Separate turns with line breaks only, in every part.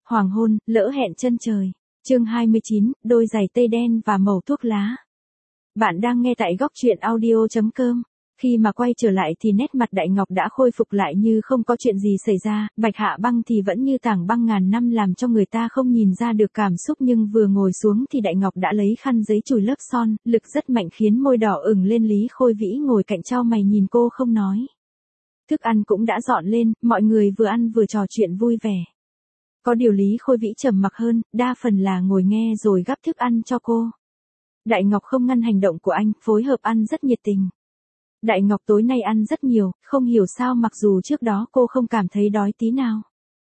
Hoàng hôn, lỡ hẹn chân trời. Chương 29, đôi giày tây đen và màu thuốc lá. Bạn đang nghe tại góc truyện audio.com. Khi mà quay trở lại thì nét mặt Đại Ngọc đã khôi phục lại như không có chuyện gì xảy ra, Bạch Hạ Băng thì vẫn như tảng băng ngàn năm làm cho người ta không nhìn ra được cảm xúc, nhưng vừa ngồi xuống thì Đại Ngọc đã lấy khăn giấy chùi lớp son, lực rất mạnh khiến môi đỏ ửng lên. Lý Khôi Vĩ ngồi cạnh chau mày nhìn cô không nói. Thức ăn cũng đã dọn lên, mọi người vừa ăn vừa trò chuyện vui vẻ. Có điều Lý Khôi Vĩ trầm mặc hơn, đa phần là ngồi nghe rồi gắp thức ăn cho cô. Đại Ngọc không ngăn hành động của anh, phối hợp ăn rất nhiệt tình. Đại Ngọc tối nay ăn rất nhiều, không hiểu sao mặc dù trước đó cô không cảm thấy đói tí nào.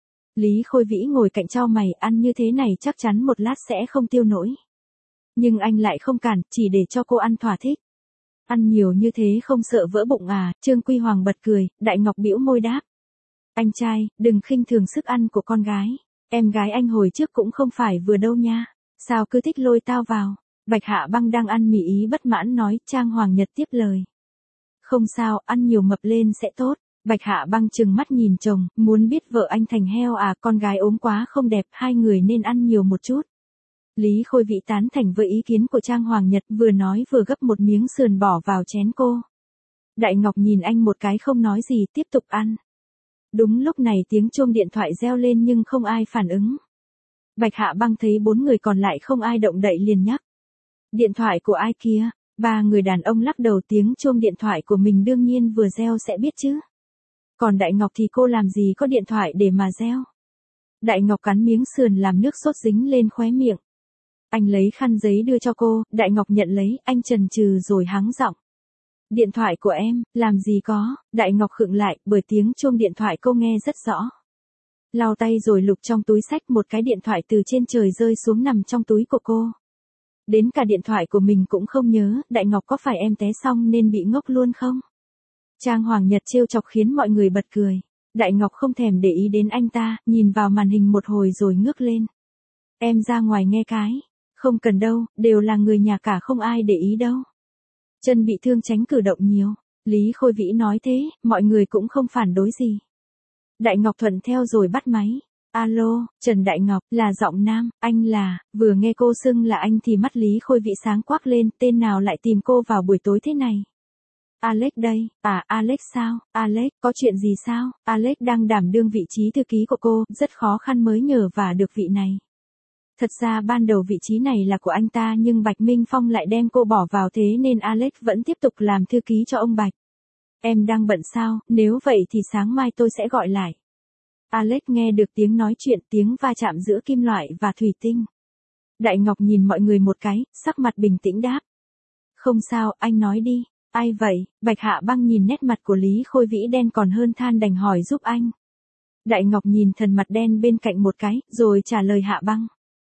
Lý Khôi Vĩ ngồi cạnh chau mày, ăn như thế này chắc chắn một lát sẽ không tiêu nổi. Nhưng anh lại không cản, chỉ để cho cô ăn thỏa thích. Ăn nhiều như thế không sợ vỡ bụng à? Trương Quy Hoàng bật cười, Đại Ngọc bĩu môi đáp. Anh trai, đừng khinh thường sức ăn của con gái. Em gái anh hồi trước cũng không phải vừa đâu nha. Sao cứ thích lôi tao vào? Bạch Hạ Băng đang ăn mì ý bất mãn nói. Trang Hoàng Nhật tiếp lời. Không sao, ăn nhiều mập lên sẽ tốt. Bạch Hạ Băng trừng mắt nhìn chồng, muốn biết vợ anh thành heo à? Con gái ốm quá không đẹp, hai người nên ăn nhiều một chút. Lý Khôi Vĩ tán thành với ý kiến của Trang Hoàng Nhật, vừa nói vừa gấp một miếng sườn bỏ vào chén cô. Đại Ngọc nhìn anh một cái không nói gì, tiếp tục ăn. Đúng lúc này tiếng chuông điện thoại reo lên nhưng không ai phản ứng. Bạch Hạ Băng thấy bốn người còn lại không ai động đậy liền nhắc. Điện thoại của ai kia? Ba người đàn ông lắc đầu, tiếng chuông điện thoại của mình đương nhiên vừa reo sẽ biết chứ. Còn Đại Ngọc thì cô làm gì có điện thoại để mà reo. Đại Ngọc cắn miếng sườn làm nước sốt dính lên khóe miệng. Anh lấy khăn giấy đưa cho cô, Đại Ngọc nhận lấy, anh chần chừ rồi hắng giọng. Điện thoại của em, làm gì có? Đại Ngọc khựng lại, bởi tiếng chuông điện thoại cô nghe rất rõ. Lau tay rồi lục trong túi xách một cái điện thoại từ trên trời rơi xuống nằm trong túi của cô. Đến cả điện thoại của mình cũng không nhớ, Đại Ngọc có phải em té xong nên bị ngốc luôn không? Trang Hoàng Nhật trêu chọc khiến mọi người bật cười. Đại Ngọc không thèm để ý đến anh ta, nhìn vào màn hình một hồi rồi ngước lên. Em ra ngoài nghe cái. Không cần đâu, đều là người nhà cả, không ai để ý đâu. Chân bị thương tránh cử động nhiều. Lý Khôi Vĩ nói thế, mọi người cũng không phản đối gì. Đại Ngọc thuận theo rồi bắt máy. Alo, Trần Đại Ngọc, là giọng nam, anh là, vừa nghe cô xưng là anh thì mắt Lý Khôi Vĩ sáng quắc lên, tên nào lại tìm cô vào buổi tối thế này? Alex đây, à Alex sao? Alex, có chuyện gì sao? Alex đang đảm đương vị trí thư ký của cô, rất khó khăn mới nhờ vả được vị này. Thật ra ban đầu vị trí này là của anh ta nhưng Bạch Minh Phong lại đem cô bỏ vào, thế nên Alex vẫn tiếp tục làm thư ký cho ông Bạch. Em đang bận sao? Nếu vậy thì sáng mai tôi sẽ gọi lại. Alex nghe được tiếng nói chuyện, tiếng va chạm giữa kim loại và thủy tinh. Đại Ngọc nhìn mọi người một cái, sắc mặt bình tĩnh đáp. Không sao, anh nói đi. Ai vậy? Bạch Hạ Băng nhìn nét mặt của Lý Khôi Vĩ đen còn hơn than đành hỏi giúp anh. Đại Ngọc nhìn thần mặt đen bên cạnh một cái, rồi trả lời Hạ Băng.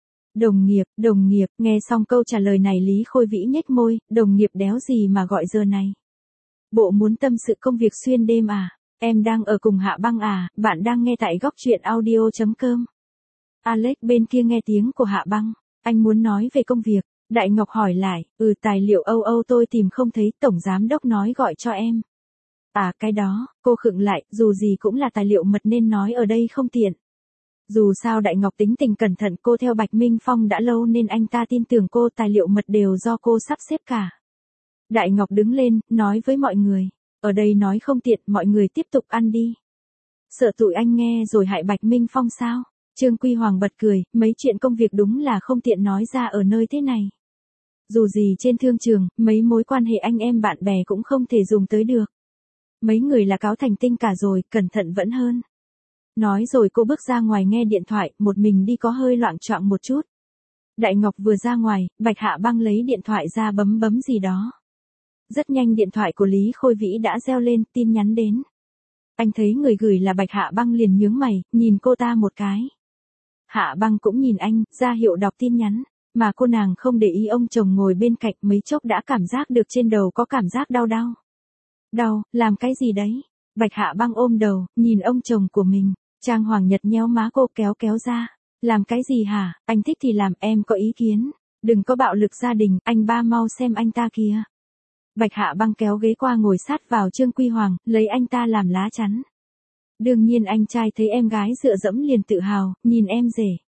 Đồng nghiệp, nghe xong câu trả lời này Lý Khôi Vĩ nhếch môi, đồng nghiệp đéo gì mà gọi giờ này. Bộ muốn tâm sự công việc xuyên đêm à? Em đang ở cùng Hạ Băng à? Bạn đang nghe tại góc truyện audio.com. Alex bên kia nghe tiếng của Hạ Băng. Anh muốn nói về công việc. Đại Ngọc hỏi lại, tài liệu Âu tôi tìm không thấy, tổng giám đốc nói gọi cho em. À cái đó, cô khựng lại, dù gì cũng là tài liệu mật nên nói ở đây không tiện. Dù sao Đại Ngọc tính tình cẩn thận, cô theo Bạch Minh Phong đã lâu nên anh ta tin tưởng cô, tài liệu mật đều do cô sắp xếp cả. Đại Ngọc đứng lên, nói với mọi người, ở đây nói không tiện, mọi người tiếp tục ăn đi. Sợ tụi anh nghe rồi hại Bạch Minh Phong sao? Trương Quy Hoàng bật cười, mấy chuyện công việc đúng là không tiện nói ra ở nơi thế này. Dù gì trên thương trường, mấy mối quan hệ anh em bạn bè cũng không thể dùng tới được. Mấy người là cáo thành tinh cả rồi, cẩn thận vẫn hơn. Nói rồi cô bước ra ngoài nghe điện thoại, một mình đi có hơi loạng choạng một chút. Đại Ngọc vừa ra ngoài, Bạch Hạ Băng lấy điện thoại ra bấm gì đó. Rất nhanh điện thoại của Lý Khôi Vĩ đã reo lên, tin nhắn đến. Anh thấy người gửi là Bạch Hạ Băng liền nhướng mày, nhìn cô ta một cái. Hạ Băng cũng nhìn anh, ra hiệu đọc tin nhắn, mà cô nàng không để ý ông chồng ngồi bên cạnh, mấy chốc đã cảm giác được trên đầu có cảm giác đau. Đau, làm cái gì đấy? Bạch Hạ Băng ôm đầu, nhìn ông chồng của mình. Trang Hoàng Nhật nhéo má cô kéo ra. Làm cái gì hả? Anh thích thì làm, em có ý kiến. Đừng có bạo lực gia đình, anh ba mau xem anh ta kìa. Bạch Hạ Băng kéo ghế qua ngồi sát vào Trương Quy Hoàng, lấy anh ta làm lá chắn. Đương nhiên anh trai thấy em gái dựa dẫm liền tự hào, nhìn em rể.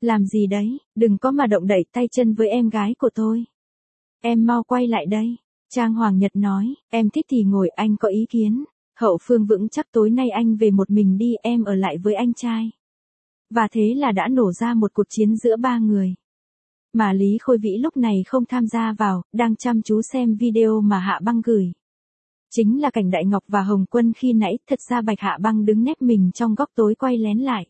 Làm gì đấy, đừng có mà động đẩy tay chân với em gái của tôi. Em mau quay lại đây. Trang Hoàng Nhật nói, em thích thì ngồi, anh có ý kiến. Hậu Phương vững chắc tối nay anh về một mình đi, em ở lại với anh trai. Và thế là đã nổ ra một cuộc chiến giữa ba người. Mà Lý Khôi Vĩ lúc này không tham gia vào, đang chăm chú xem video mà Hạ Băng gửi. Chính là cảnh Đại Ngọc và Hồng Quân khi nãy, thật ra Bạch Hạ Băng đứng nép mình trong góc tối quay lén lại.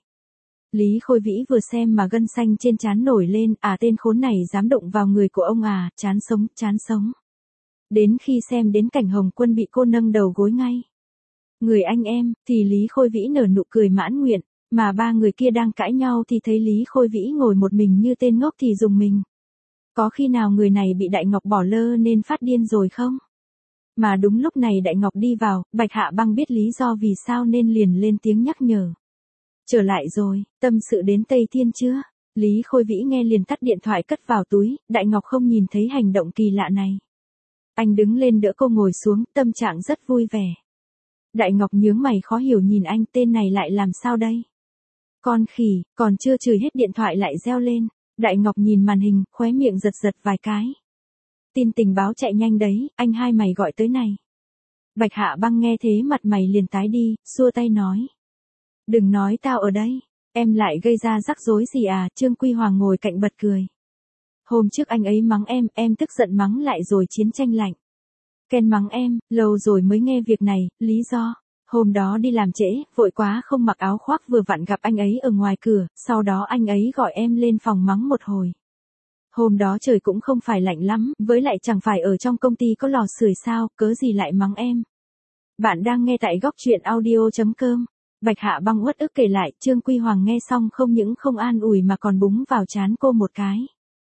Lý Khôi Vĩ vừa xem mà gân xanh trên trán nổi lên, tên khốn này dám động vào người của ông chán sống, chán sống. Đến khi xem đến cảnh Hồng Quân bị cô nâng đầu gối ngay. Người anh em, thì Lý Khôi Vĩ nở nụ cười mãn nguyện, mà ba người kia đang cãi nhau thì thấy Lý Khôi Vĩ ngồi một mình như tên ngốc thì dùng mình. Có khi nào người này bị Đại Ngọc bỏ lơ nên phát điên rồi không? Mà đúng lúc này Đại Ngọc đi vào, Bạch Hạ Băng biết lý do vì sao nên liền lên tiếng nhắc nhở. Trở lại rồi, tâm sự đến Tây Thiên chưa? Lý Khôi Vĩ nghe liền tắt điện thoại cất vào túi, Đại Ngọc không nhìn thấy hành động kỳ lạ này. Anh đứng lên đỡ cô ngồi xuống, tâm trạng rất vui vẻ. Đại Ngọc nhướng mày khó hiểu nhìn anh, tên này lại làm sao đây? Con khỉ, còn chưa chửi hết điện thoại lại reo lên. Đại Ngọc nhìn màn hình, khóe miệng giật giật vài cái. Tin tình báo chạy nhanh đấy, anh hai mày gọi tới này. Bạch Hạ Băng nghe thế mặt mày liền tái đi, xua tay nói. Đừng nói tao ở đây, em lại gây ra rắc rối gì Trương Quy Hoàng ngồi cạnh bật cười. Hôm trước anh ấy mắng em tức giận mắng lại rồi chiến tranh lạnh. Ken mắng em, lâu rồi mới nghe việc này, lý do. Hôm đó đi làm trễ, vội quá không mặc áo khoác vừa vặn gặp anh ấy ở ngoài cửa, sau đó anh ấy gọi em lên phòng mắng một hồi. Hôm đó trời cũng không phải lạnh lắm, với lại chẳng phải ở trong công ty có lò sưởi sao, cớ gì lại mắng em. Bạn đang nghe tại góc truyện audio.com. Bạch Hạ Băng uất ức kể lại, Trương Quy Hoàng nghe xong không những không an ủi mà còn búng vào trán cô một cái.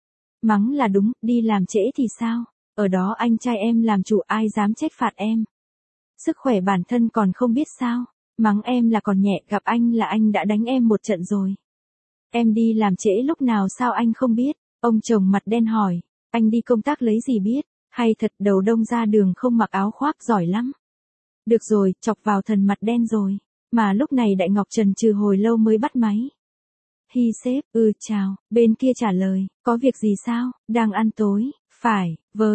Mắng là đúng, đi làm trễ thì sao? Ở đó anh trai em làm chủ, ai dám trách phạt em. Sức khỏe bản thân còn không biết sao. Mắng em là còn nhẹ, gặp anh là anh đã đánh em một trận rồi. Em đi làm trễ lúc nào sao anh không biết? Ông chồng mặt đen hỏi, anh đi công tác lấy gì biết, hay thật đầu đông ra đường không mặc áo khoác giỏi lắm. Được rồi, chọc vào thần mặt đen rồi. Mà lúc này Đại Ngọc chần chừ hồi lâu mới bắt máy. Hi sếp, chào, bên kia trả lời, có việc gì sao, đang ăn tối, phải,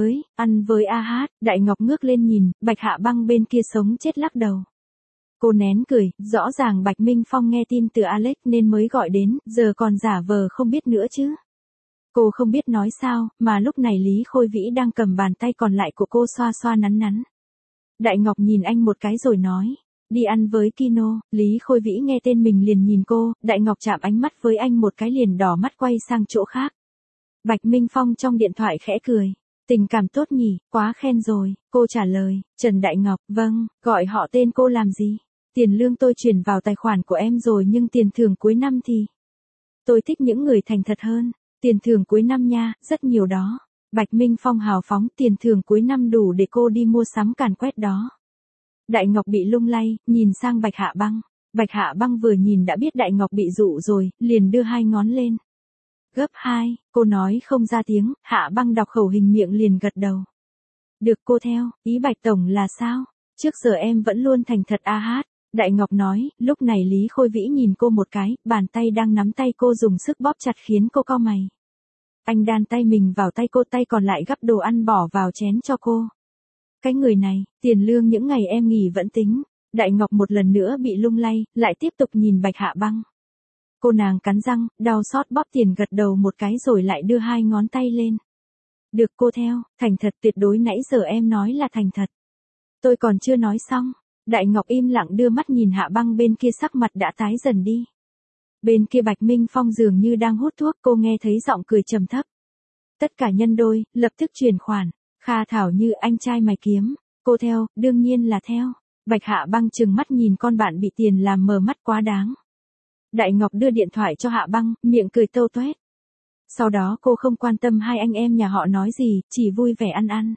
ăn với AH, Đại Ngọc ngước lên nhìn, Bạch Hạ Băng bên kia sống chết lắc đầu. Cô nén cười, rõ ràng Bạch Minh Phong nghe tin từ Alex nên mới gọi đến, giờ còn giả vờ không biết nữa chứ. Cô không biết nói sao, mà lúc này Lý Khôi Vĩ đang cầm bàn tay còn lại của cô xoa xoa nắn nắn. Đại Ngọc nhìn anh một cái rồi nói, đi ăn với Kino. Lý Khôi Vĩ nghe tên mình liền nhìn cô, Đại Ngọc chạm ánh mắt với anh một cái liền đỏ mắt quay sang chỗ khác. Bạch Minh Phong trong điện thoại khẽ cười, tình cảm tốt nhỉ, quá khen rồi, cô trả lời, Trần Đại Ngọc, vâng, gọi họ tên cô làm gì? Tiền lương tôi chuyển vào tài khoản của em rồi nhưng tiền thưởng cuối năm thì... Tôi thích những người thành thật hơn, tiền thưởng cuối năm nha, rất nhiều đó. Bạch Minh Phong hào phóng, tiền thưởng cuối năm đủ để cô đi mua sắm càn quét đó. Đại Ngọc bị lung lay, nhìn sang Bạch Hạ Băng. Bạch Hạ Băng vừa nhìn đã biết Đại Ngọc bị dụ rồi, liền đưa hai ngón lên. Gấp 2, cô nói không ra tiếng, Hạ Băng đọc khẩu hình miệng liền gật đầu. Được cô theo, ý Bạch Tổng là sao? Trước giờ em vẫn luôn thành thật AH. Đại Ngọc nói, lúc này Lý Khôi Vĩ nhìn cô một cái, bàn tay đang nắm tay cô dùng sức bóp chặt khiến cô cau mày. Anh đan tay mình vào tay cô, tay còn lại gắp đồ ăn bỏ vào chén cho cô. Cái người này, tiền lương những ngày em nghỉ vẫn tính. Đại Ngọc một lần nữa bị lung lay, lại tiếp tục nhìn Bạch Hạ Băng. Cô nàng cắn răng, đau xót bóp tiền gật đầu một cái rồi lại đưa hai ngón tay lên. Được cô theo, thành thật tuyệt đối, nãy giờ em nói là thành thật. Tôi còn chưa nói xong. Đại Ngọc im lặng đưa mắt nhìn Hạ Băng bên kia, sắc mặt đã tái dần đi. Bên kia Bạch Minh Phong dường như đang hút thuốc, cô nghe thấy giọng cười trầm thấp. Tất cả nhân đôi, lập tức chuyển khoản. Kha Thảo Như, anh trai mày kiếm. Cô theo, đương nhiên là theo. Bạch Hạ Băng trừng mắt nhìn con bạn bị tiền làm mờ mắt quá đáng. Đại Ngọc đưa điện thoại cho Hạ Băng, miệng cười tâu toét. Sau đó cô không quan tâm hai anh em nhà họ nói gì, chỉ vui vẻ ăn ăn.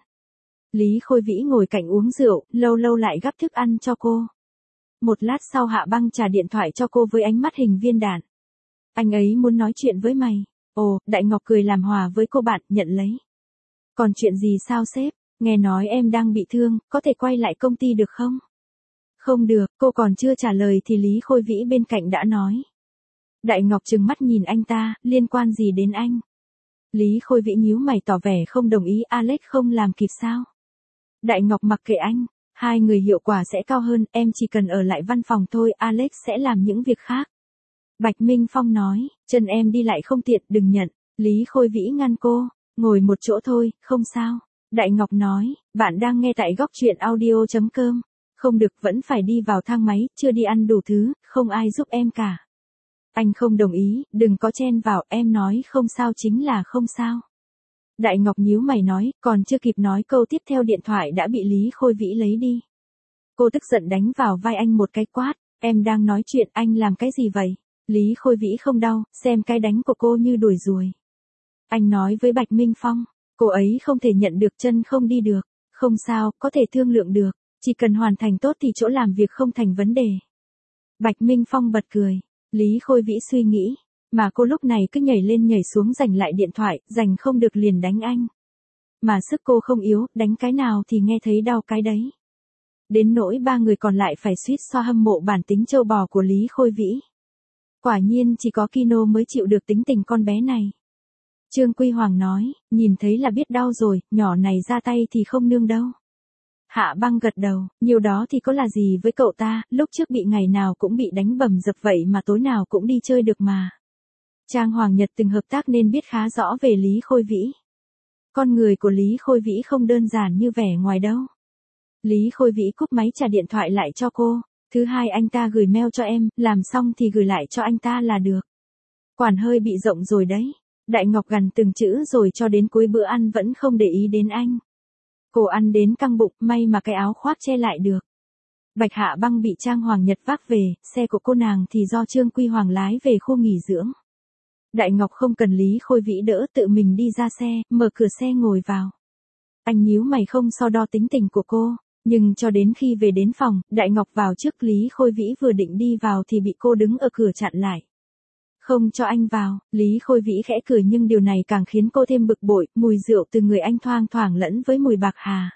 Lý Khôi Vĩ ngồi cạnh uống rượu, lâu lâu lại gắp thức ăn cho cô. Một lát sau Hạ Băng trả điện thoại cho cô với ánh mắt hình viên đạn. Anh ấy muốn nói chuyện với mày. Ồ, Đại Ngọc cười làm hòa với cô bạn, nhận lấy. Còn chuyện gì sao sếp? Nghe nói em đang bị thương, có thể quay lại công ty được không? Không được, cô còn chưa trả lời thì Lý Khôi Vĩ bên cạnh đã nói. Đại Ngọc trừng mắt nhìn anh ta, liên quan gì đến anh? Lý Khôi Vĩ nhíu mày tỏ vẻ không đồng ý, Alex không làm kịp sao? Đại Ngọc mặc kệ anh, hai người hiệu quả sẽ cao hơn, em chỉ cần ở lại văn phòng thôi, Alex sẽ làm những việc khác. Bạch Minh Phong nói, chân em đi lại không tiện, đừng nhận. Lý Khôi Vĩ ngăn cô, ngồi một chỗ thôi, không sao. Đại Ngọc nói, bạn đang nghe tại góc truyện audio.com. Không được, vẫn phải đi vào thang máy, chưa đi ăn đủ thứ, không ai giúp em cả. Anh không đồng ý, đừng có chen vào, em nói không sao chính là không sao. Đại Ngọc nhíu mày nói, còn chưa kịp nói câu tiếp theo điện thoại đã bị Lý Khôi Vĩ lấy đi. Cô tức giận đánh vào vai anh một cái quát, em đang nói chuyện, anh làm cái gì vậy? Lý Khôi Vĩ không đau, xem cái đánh của cô như đuổi ruồi. Anh nói với Bạch Minh Phong, cô ấy không thể nhận được, chân không đi được. Không sao, có thể thương lượng được, chỉ cần hoàn thành tốt thì chỗ làm việc không thành vấn đề. Bạch Minh Phong bật cười, Lý Khôi Vĩ suy nghĩ, mà cô lúc này cứ nhảy lên nhảy xuống giành lại điện thoại, giành không được liền đánh anh. Mà sức cô không yếu, đánh cái nào thì nghe thấy đau cái đấy. Đến nỗi ba người còn lại phải suýt xoa hâm mộ bản tính trâu bò của Lý Khôi Vĩ. Quả nhiên chỉ có Kino mới chịu được tính tình con bé này. Trương Quy Hoàng nói, nhìn thấy là biết đau rồi, nhỏ này ra tay thì không nương đâu. Hạ Băng gật đầu, nhiều đó thì có là gì với cậu ta, lúc trước bị ngày nào cũng bị đánh bầm dập vậy mà tối nào cũng đi chơi được mà. Trang Hoàng Nhật từng hợp tác nên biết khá rõ về Lý Khôi Vĩ. Con người của Lý Khôi Vĩ không đơn giản như vẻ ngoài đâu. Lý Khôi Vĩ cúp máy trả điện thoại lại cho cô. Thứ hai anh ta gửi mail cho em, làm xong thì gửi lại cho anh ta là được. Quản hơi bị rộng rồi đấy. Đại Ngọc gằn từng chữ rồi cho đến cuối bữa ăn vẫn không để ý đến anh. Cô ăn đến căng bụng, may mà cái áo khoác che lại được. Bạch Hạ Băng bị Trang Hoàng Nhật vác về, xe của cô nàng thì do Trương Quy Hoàng lái về khu nghỉ dưỡng. Đại Ngọc không cần Lý Khôi Vĩ đỡ, tự mình đi ra xe, mở cửa xe ngồi vào. Anh nhíu mày không so đo tính tình của cô, nhưng cho đến khi về đến phòng, Đại Ngọc vào trước, Lý Khôi Vĩ vừa định đi vào thì bị cô đứng ở cửa chặn lại. Không cho anh vào, Lý Khôi Vĩ khẽ cười nhưng điều này càng khiến cô thêm bực bội, mùi rượu từ người anh thoang thoảng lẫn với mùi bạc hà.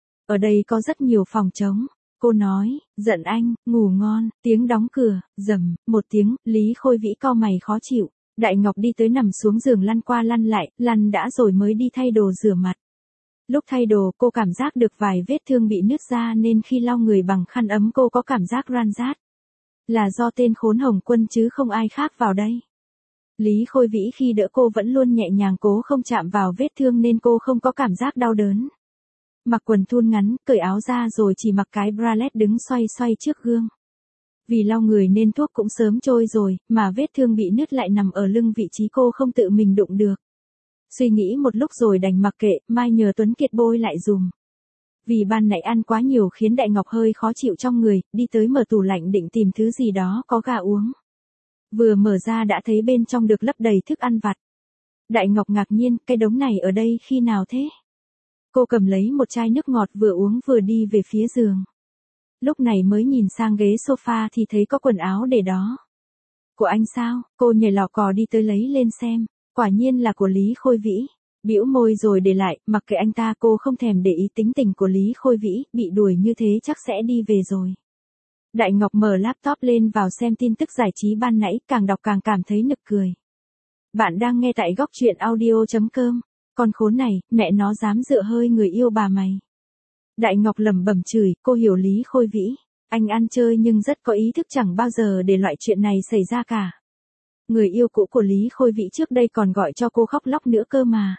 Ở đây có rất nhiều phòng trống. Cô nói, giận anh, ngủ ngon, tiếng đóng cửa, rầm, một tiếng, Lý Khôi Vĩ cau mày khó chịu. Đại Ngọc đi tới nằm xuống giường lăn qua lăn lại, lăn đã rồi mới đi thay đồ rửa mặt. Lúc thay đồ cô cảm giác được vài vết thương bị nứt ra nên khi lau người bằng khăn ấm cô có cảm giác ran rát. Là do tên khốn Hồng Quân chứ không ai khác vào đây. Lý Khôi Vĩ khi đỡ cô vẫn luôn nhẹ nhàng cố không chạm vào vết thương nên cô không có cảm giác đau đớn. Mặc quần thun ngắn, cởi áo ra rồi chỉ mặc cái bralette đứng xoay xoay trước gương. Vì lau người nên thuốc cũng sớm trôi rồi, mà vết thương bị nứt lại nằm ở lưng vị trí cô không tự mình đụng được. Suy nghĩ một lúc rồi đành mặc kệ, mai nhờ Tuấn Kiệt bôi lại dùm. Vì ban nãy ăn quá nhiều khiến Đại Ngọc hơi khó chịu trong người, đi tới mở tủ lạnh định tìm thứ gì đó có gà uống. Vừa mở ra đã thấy bên trong được lấp đầy thức ăn vặt. Đại Ngọc ngạc nhiên, cái đống này ở đây khi nào thế? Cô cầm lấy một chai nước ngọt vừa uống vừa đi về phía giường. Lúc này mới nhìn sang ghế sofa thì thấy có quần áo để đó. Của anh sao? Cô nhảy lò cò đi tới lấy lên xem. Quả nhiên là của Lý Khôi Vĩ. Bĩu môi rồi để lại, mặc kệ anh ta, cô không thèm để ý tính tình của Lý Khôi Vĩ, bị đuổi như thế chắc sẽ đi về rồi. Đại Ngọc mở laptop lên vào xem tin tức giải trí ban nãy, càng đọc càng cảm thấy nực cười. Bạn đang nghe tại góc truyện audio.com. Con khốn này, mẹ nó dám dựa hơi người yêu bà mày. Đại Ngọc lẩm bẩm chửi, cô hiểu Lý Khôi Vĩ. Anh ăn chơi nhưng rất có ý thức, chẳng bao giờ để loại chuyện này xảy ra cả. Người yêu cũ của Lý Khôi Vĩ trước đây còn gọi cho cô khóc lóc nữa cơ mà.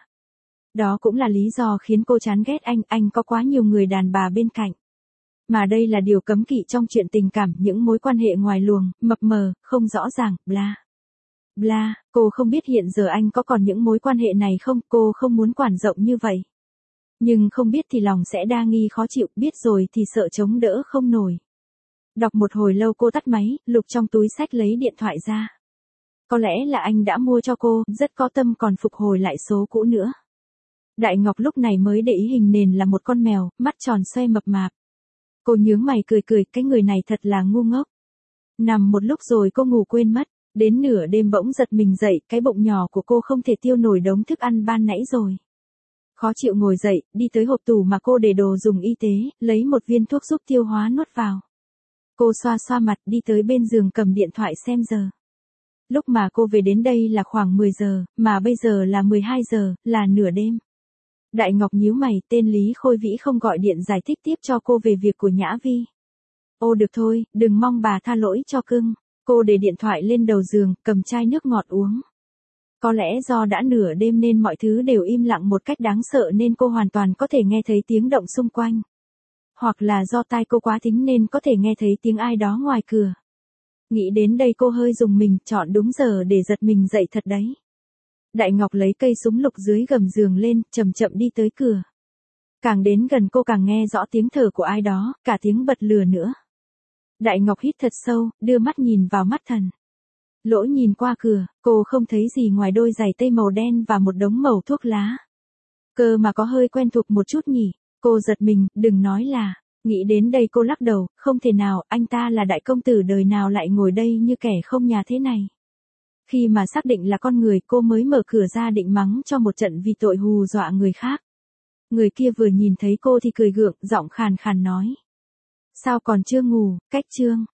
Đó cũng là lý do khiến cô chán ghét anh có quá nhiều người đàn bà bên cạnh. Mà đây là điều cấm kỵ trong chuyện tình cảm, những mối quan hệ ngoài luồng, mập mờ, không rõ ràng, bla. Bla, cô không biết hiện giờ anh có còn những mối quan hệ này không, cô không muốn quản rộng như vậy. Nhưng không biết thì lòng sẽ đa nghi khó chịu, biết rồi thì sợ chống đỡ không nổi. Đọc một hồi lâu cô tắt máy, lục trong túi xách lấy điện thoại ra. Có lẽ là anh đã mua cho cô, rất có tâm còn phục hồi lại số cũ nữa. Đại Ngọc lúc này mới để ý hình nền là một con mèo, mắt tròn xoe mập mạp. Cô nhướng mày cười, cái người này thật là ngu ngốc. Nằm một lúc rồi cô ngủ quên mất, đến nửa đêm bỗng giật mình dậy, cái bụng nhỏ của cô không thể tiêu nổi đống thức ăn ban nãy rồi. Khó chịu ngồi dậy, đi tới hộp tủ mà cô để đồ dùng y tế, lấy một viên thuốc giúp tiêu hóa nuốt vào. Cô xoa xoa mặt đi tới bên giường cầm điện thoại xem giờ. Lúc mà cô về đến đây là khoảng 10 giờ, mà bây giờ là 12 giờ, là nửa đêm. Đại Ngọc nhíu mày, tên Lý Khôi Vĩ không gọi điện giải thích tiếp cho cô về việc của Nhã Vi. Ô được thôi, đừng mong bà tha lỗi cho cưng. Cô để điện thoại lên đầu giường, cầm chai nước ngọt uống. Có lẽ do đã nửa đêm nên mọi thứ đều im lặng một cách đáng sợ nên cô hoàn toàn có thể nghe thấy tiếng động xung quanh. Hoặc là do tai cô quá thính nên có thể nghe thấy tiếng ai đó ngoài cửa. Nghĩ đến đây cô hơi rùng mình, chọn đúng giờ để giật mình dậy thật đấy. Đại Ngọc lấy cây súng lục dưới gầm giường lên, chậm chậm đi tới cửa. Càng đến gần cô càng nghe rõ tiếng thở của ai đó, cả tiếng bật lửa nữa. Đại Ngọc hít thật sâu, đưa mắt nhìn vào mắt thần. Lỗ nhìn qua cửa, cô không thấy gì ngoài đôi giày tây màu đen và một đống mẩu thuốc lá. Cơ mà có hơi quen thuộc một chút nhỉ, cô giật mình, đừng nói là. Nghĩ đến đây cô lắc đầu, không thể nào, anh ta là đại công tử đời nào lại ngồi đây như kẻ không nhà thế này. Khi mà xác định là con người cô mới mở cửa ra định mắng cho một trận vì tội hù dọa người khác. Người kia vừa nhìn thấy cô thì cười gượng, giọng khàn khàn nói. Sao còn chưa ngủ, cách Trương.